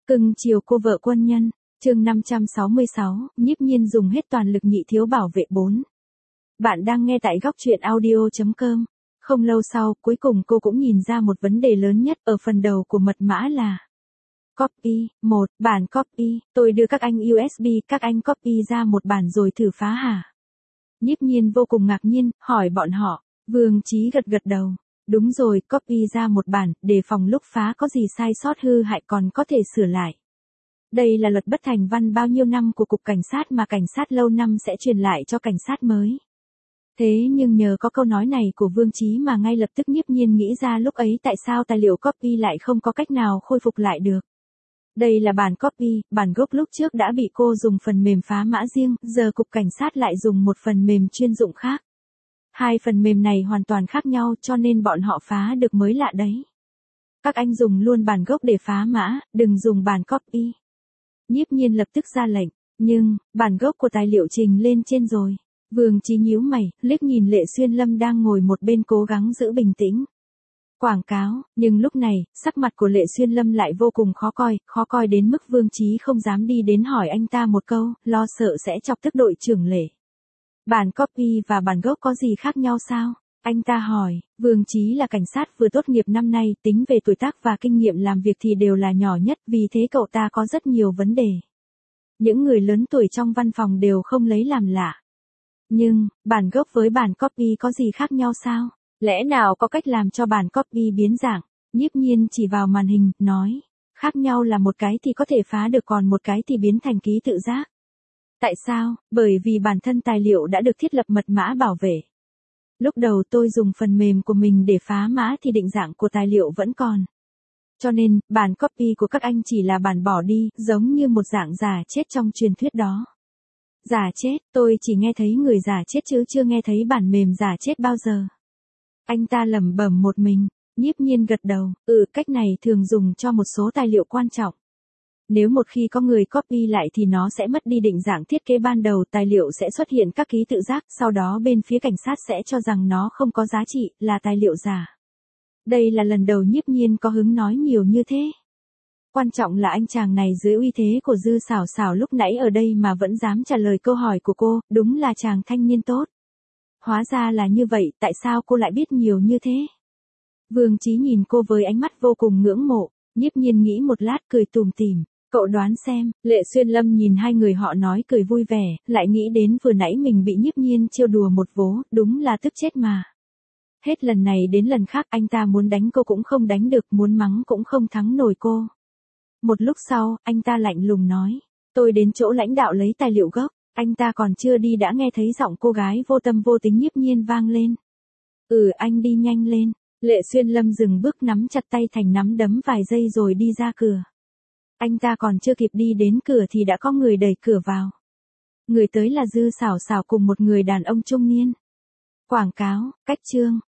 Cưng chiều cô vợ quân nhân, chương 566, Nhiếp Nhiên dùng hết toàn lực nhị thiếu bảo vệ 4. Bạn đang nghe tại góc truyện audio.com. Không lâu sau, cuối cùng cô cũng nhìn ra một vấn đề lớn nhất ở phần đầu của mật mã là copy, bản copy, tôi đưa các anh USB, các anh copy ra một bản rồi thử phá hả? Nhiếp Nhiên vô cùng ngạc nhiên, hỏi bọn họ, Vương Chí gật đầu. Đúng rồi, copy ra một bản, để phòng lúc phá có gì sai sót hư hại còn có thể sửa lại. Đây là luật bất thành văn bao nhiêu năm của Cục Cảnh sát mà cảnh sát lâu năm sẽ truyền lại cho cảnh sát mới. Thế nhưng nhờ có câu nói này của Vương Chí mà ngay lập tức Nhiếp Nhiên nghĩ ra lúc ấy tại sao tài liệu copy lại không có cách nào khôi phục lại được. Đây là bản copy, bản gốc lúc trước đã bị cô dùng phần mềm phá mã riêng, giờ Cục Cảnh sát lại dùng một phần mềm chuyên dụng khác. Hai phần mềm này hoàn toàn khác nhau cho nên bọn họ phá được mới lạ đấy. Các anh dùng luôn bản gốc để phá mã, đừng dùng bản copy. Nhiếp Nhiên lập tức ra lệnh, nhưng, bản gốc của tài liệu trình lên trên rồi. Vương Chí nhíu mày, liếc nhìn Lệ Xuyên Lâm đang ngồi một bên cố gắng giữ bình tĩnh. Quảng cáo, nhưng lúc này, sắc mặt của Lệ Xuyên Lâm lại vô cùng khó coi đến mức Vương Chí không dám đi đến hỏi anh ta một câu, lo sợ sẽ chọc tức đội trưởng Lệ. Bản copy và bản gốc có gì khác nhau sao? Anh ta hỏi, Vương Chí là cảnh sát vừa tốt nghiệp năm nay, tính về tuổi tác và kinh nghiệm làm việc thì đều là nhỏ nhất, vì thế cậu ta có rất nhiều vấn đề. Những người lớn tuổi trong văn phòng đều không lấy làm lạ. Nhưng, bản gốc với bản copy có gì khác nhau sao? Lẽ nào có cách làm cho bản copy biến dạng? Nhiếp Nhiên chỉ vào màn hình, nói, khác nhau là một cái thì có thể phá được còn một cái thì biến thành ký tự giác. Tại sao? Bởi vì bản thân tài liệu đã được thiết lập mật mã bảo vệ. Lúc đầu tôi dùng phần mềm của mình để phá mã thì định dạng của tài liệu vẫn còn. Cho nên, bản copy của các anh chỉ là bản bỏ đi, giống như một dạng giả chết trong truyền thuyết đó. Giả chết, tôi chỉ nghe thấy người giả chết chứ chưa nghe thấy bản mềm giả chết bao giờ. Anh ta lẩm bẩm một mình, Nhiếp Nhiên gật đầu, cách này thường dùng cho một số tài liệu quan trọng. Nếu một khi có người copy lại thì nó sẽ mất đi định dạng thiết kế ban đầu, tài liệu sẽ xuất hiện các ký tự giác, sau đó bên phía cảnh sát sẽ cho rằng nó không có giá trị, là tài liệu giả. Đây là lần đầu Nhiếp Nhiên có hứng nói nhiều như thế. Quan trọng là anh chàng này dưới uy thế của Dư Xảo Xảo lúc nãy ở đây mà vẫn dám trả lời câu hỏi của cô, đúng là chàng thanh niên tốt. Hóa ra là như vậy, tại sao cô lại biết nhiều như thế? Vương Chí nhìn cô với ánh mắt vô cùng ngưỡng mộ, Nhiếp Nhiên nghĩ một lát cười tủm tỉm. Cậu đoán xem, Lệ Xuyên Lâm nhìn hai người họ nói cười vui vẻ, lại nghĩ đến vừa nãy mình bị Nhiếp Nhiên trêu đùa một vố, đúng là tức chết mà. Hết lần này đến lần khác anh ta muốn đánh cô cũng không đánh được, muốn mắng cũng không thắng nổi cô. Một lúc sau, anh ta lạnh lùng nói, tôi đến chỗ lãnh đạo lấy tài liệu gốc, anh ta còn chưa đi đã nghe thấy giọng cô gái vô tâm vô tính Nhiếp Nhiên vang lên. Anh đi nhanh lên. Lệ Xuyên Lâm dừng bước nắm chặt tay thành nắm đấm vài giây rồi đi ra cửa. Anh ta còn chưa kịp đi đến cửa thì đã có người đẩy cửa vào. Người tới là Dư Xảo Xảo cùng một người đàn ông trung niên. Quảng cáo, cách chương.